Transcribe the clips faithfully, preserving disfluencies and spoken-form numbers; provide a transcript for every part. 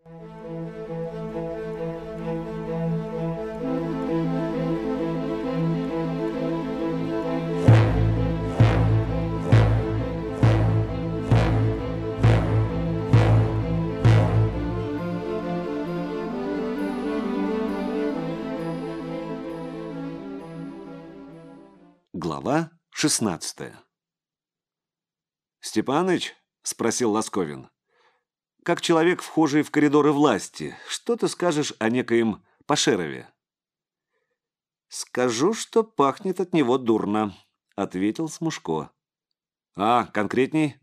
Глава шестнадцатая. «Степаныч?» — спросил Лосковин. «Как человек, вхожий в коридоры власти, что ты скажешь о некоем Пашерове?» «Скажу, что пахнет от него дурно», — ответил Смушко. «А, конкретней?»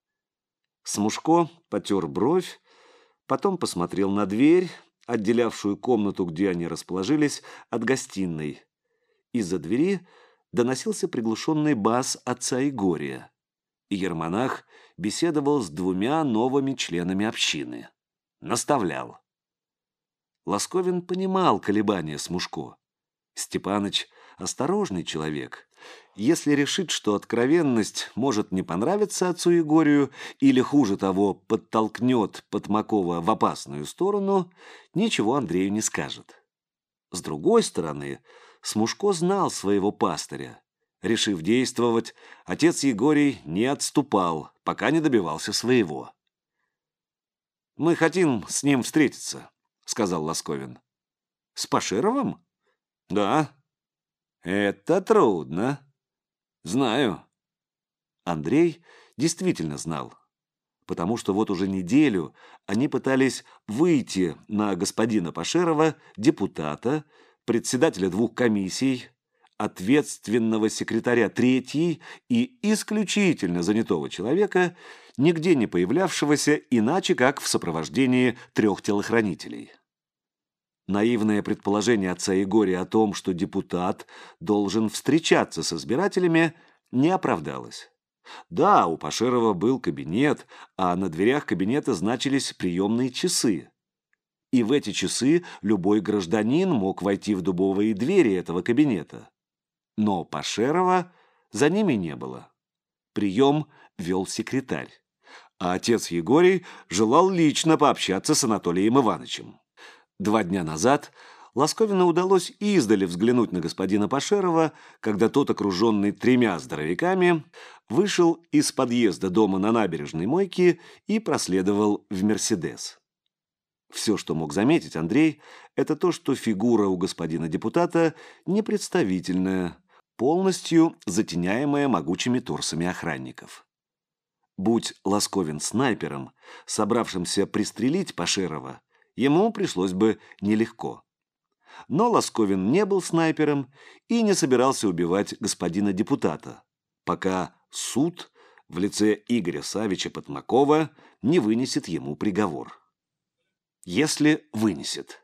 Смушко потер бровь, потом посмотрел на дверь, отделявшую комнату, где они расположились, от гостиной. Из-за двери доносился приглушенный бас отца Егория. Иеромонах беседовал с двумя новыми членами общины. Наставлял. Лосковин понимал колебания Смушко. Степаныч осторожный человек. Если решит, что откровенность может не понравиться отцу Егорию или, хуже того, подтолкнет Потмакова в опасную сторону, ничего Андрею не скажет. С другой стороны, Смушко знал своего пастыря. Решив действовать, отец Егорий не отступал, пока не добивался своего. «Мы хотим с ним встретиться», — сказал Лосковин. «С Пашеровым?» «Да». «Это трудно». «Знаю». Андрей действительно знал, потому что вот уже неделю они пытались выйти на господина Пашерова, депутата, председателя двух комиссий, ответственного секретаря третьей и исключительно занятого человека, нигде не появлявшегося иначе, как в сопровождении трех телохранителей. Наивное предположение отца Егория о том, что депутат должен встречаться с избирателями, не оправдалось. Да, у Пашерова был кабинет, а на дверях кабинета значились приемные часы. И в эти часы любой гражданин мог войти в дубовые двери этого кабинета. Но Пашерова за ними не было. Прием вел секретарь, а отец Егорий желал лично пообщаться с Анатолием Ивановичем. Два дня назад Лосковину удалось издали взглянуть на господина Пашерова, когда тот, окруженный тремя здоровяками, вышел из подъезда дома на набережной Мойки и проследовал в «Мерседес». Все, что мог заметить Андрей, это то, что фигура у господина депутата непредставительная, полностью затеняемая могучими торсами охранников. Будь Лосковин снайпером, собравшимся пристрелить Пашерова, ему пришлось бы нелегко. Но Лосковин не был снайпером и не собирался убивать господина депутата, пока суд в лице Игоря Савича Потмакова не вынесет ему приговор. Если вынесет.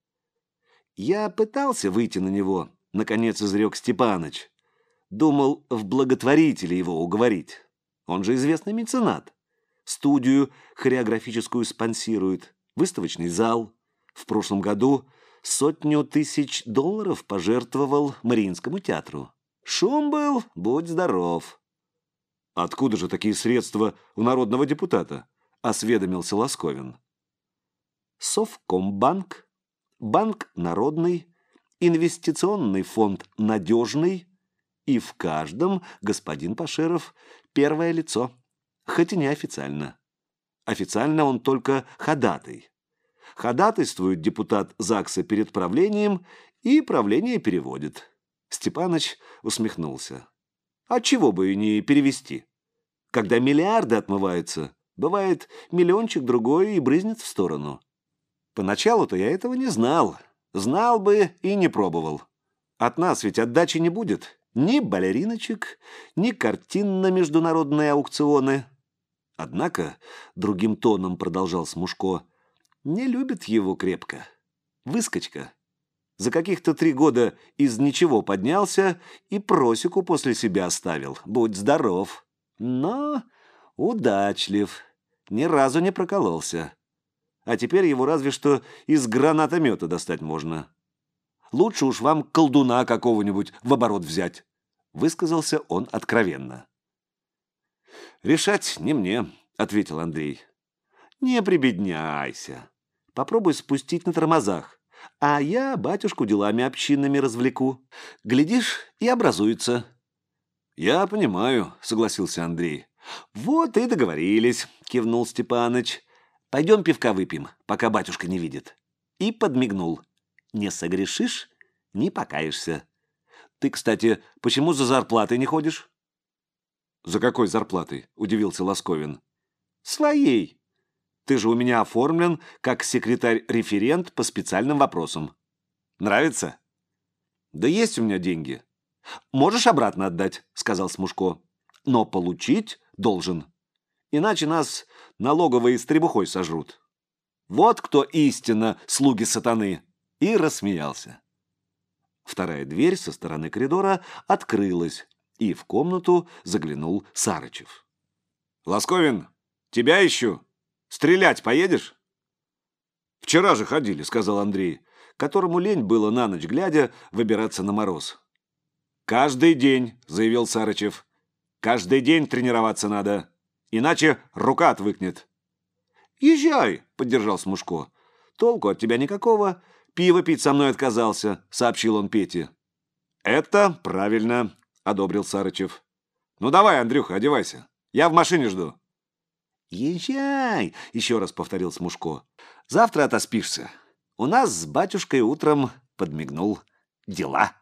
«Я пытался выйти на него», — наконец изрек Степаныч. «Думал, в благотворителе его уговорить. Он же известный меценат. Студию хореографическую спонсирует, выставочный зал. В прошлом году сотню тысяч долларов пожертвовал Мариинскому театру. Шум был, будь здоров». «Откуда же такие средства у народного депутата?» — осведомился Лосковин. Совкомбанк, банк народный, инвестиционный фонд надежный, и в каждом господин Пашеров первое лицо, хоть и неофициально. Официально он только ходатай. Ходатайствует депутат ЗАГСа перед правлением, и правление переводит. Степаныч усмехнулся. А чего бы и не перевести? Когда миллиарды отмываются, бывает миллиончик другой и брызнет в сторону. Поначалу-то я этого не знал. Знал бы и не пробовал. От нас ведь отдачи не будет. Ни балериночек, ни картин на международные аукционы. Однако, другим тоном продолжал Смушко, не любит его крепко. Выскочка. За каких-то три года из ничего поднялся и просеку после себя оставил. Будь здоров. Но удачлив. Ни разу не прокололся. А теперь его разве что из гранатомета достать можно. Лучше уж вам колдуна какого-нибудь в оборот взять», — высказался он откровенно. «Решать не мне», — ответил Андрей. «Не прибедняйся. Попробуй спустить на тормозах, а я батюшку делами общинными развлеку. Глядишь, и образуется». «Я понимаю», — согласился Андрей. «Вот и договорились», — кивнул Степаныч. «Пойдем пивка выпьем, пока батюшка не видит». И подмигнул. «Не согрешишь, не покаешься. Ты, кстати, почему за зарплатой не ходишь?» «За какой зарплатой?» — удивился Лосковин. «Своей. Ты же у меня оформлен как секретарь-референт по специальным вопросам. Нравится?» «Да есть у меня деньги». «Можешь обратно отдать», — сказал Смушко. «Но получить должен. Иначе нас налоговые с требухой сожрут. Вот кто истинно слуги сатаны». И рассмеялся. Вторая дверь со стороны коридора открылась, и в комнату заглянул Сарычев. «Лосковин, тебя ищу. Стрелять поедешь?» «Вчера же ходили», — сказал Андрей, которому лень было на ночь глядя выбираться на мороз. «Каждый день», — заявил Сарычев. «Каждый день тренироваться надо, иначе рука отвыкнет». «Езжай», — поддержал Смушко. «Толку от тебя никакого. Пиво пить со мной отказался», — сообщил он Пете. «Это правильно», — одобрил Сарычев. «Ну давай, Андрюха, одевайся. Я в машине жду». «Езжай», — еще раз повторил Смушко. «Завтра отоспишься. У нас с батюшкой утром», — подмигнул, — «дела».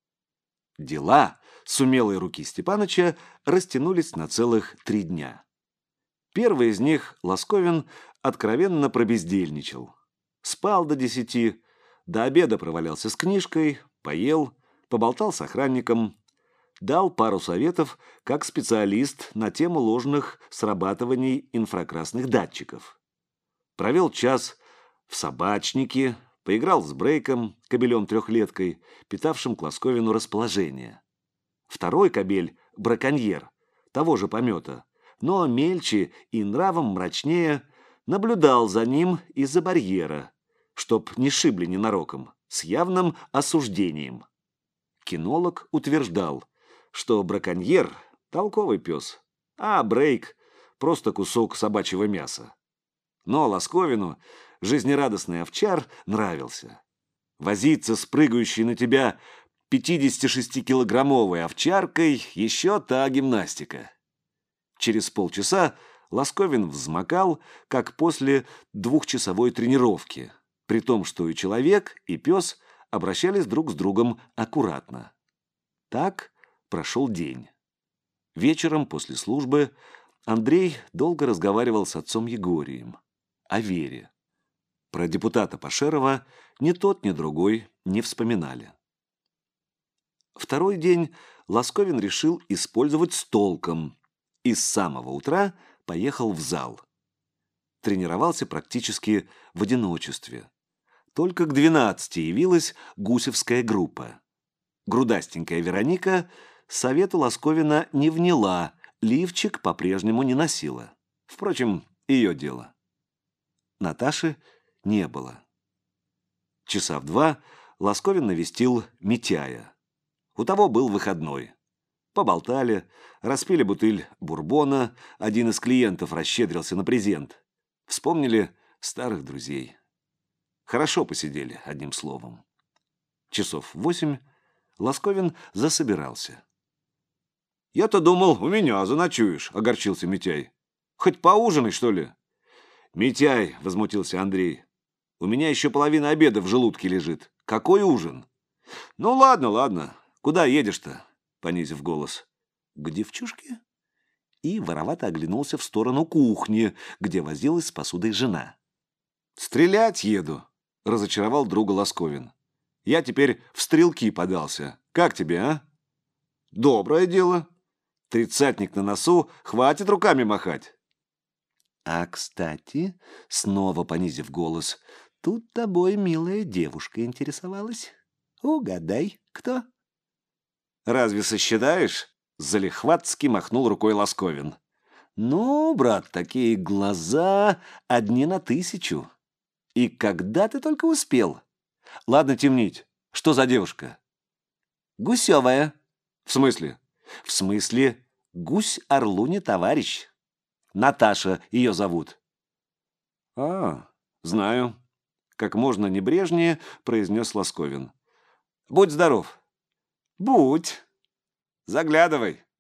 Дела с умелой руки Степаныча растянулись на целых три дня. Первый из них Лосковин откровенно пробездельничал. Спал до десяти, до обеда провалялся с книжкой, поел, поболтал с охранником, дал пару советов как специалист на тему ложных срабатываний инфракрасных датчиков. Провел час в собачнике, поиграл с Брейком, кобелем-трехлеткой, питавшим к Лосковину расположение. Второй кобель, браконьер, того же помета, но мельче и нравом мрачнее, наблюдал за ним из-за барьера, чтоб не шибли ненароком, с явным осуждением. Кинолог утверждал, что браконьер – толковый пес, а Брейк – просто кусок собачьего мяса. Но Лосковину жизнерадостный овчар нравился. Возиться с прыгающей на тебя пятидесятишестикилограммовой овчаркой – еще та гимнастика. Через полчаса Лосковин взмокал, как после двухчасовой тренировки, при том, что и человек, и пес обращались друг с другом аккуратно. Так прошел день. Вечером после службы Андрей долго разговаривал с отцом Егорием о Вере. Про депутата Пашерова ни тот, ни другой не вспоминали. Второй день Лосковин решил использовать с толком и с самого утра поехал в зал. Тренировался практически в одиночестве. Только к двенадцати явилась гусевская группа. Грудастенькая Вероника совету Лосковина не вняла, лифчик по-прежнему не носила. Впрочем, ее дело. Наташи не было. Часа в два Лосковин навестил Митяя. У того был выходной. Поболтали, распили бутыль бурбона, один из клиентов расщедрился на презент. Вспомнили старых друзей. Хорошо посидели, одним словом. Часов в восемь Лосковин засобирался. «Я-то думал, у меня заночуешь», — огорчился Митяй. «Хоть поужинай, что ли?» «Митяй», — возмутился Андрей, — «у меня еще половина обеда в желудке лежит. Какой ужин?» «Ну ладно, ладно. Куда едешь-то?» — понизив голос. «К девчушке?» И воровато оглянулся в сторону кухни, где возилась с посудой жена. «Стрелять еду», — разочаровал друга Лосковин. «Я теперь в стрелки подался. Как тебе, а?» «Доброе дело. Тридцатник на носу, хватит руками махать». «А, кстати, снова понизив голос, тут тобой милая девушка интересовалась. Угадай, кто?» «Разве сосчитаешь?» — залихватски махнул рукой Лосковин. «Ну, брат, такие глаза одни на тысячу. И когда ты только успел? Ладно темнить. Что за девушка?» «Гусевая». «В смысле?» «В смысле, гусь орлу не товарищ. Наташа ее зовут». «А, знаю. как можно небрежнее произнес Лосковин. Будь здоров. Будь. Заглядывай.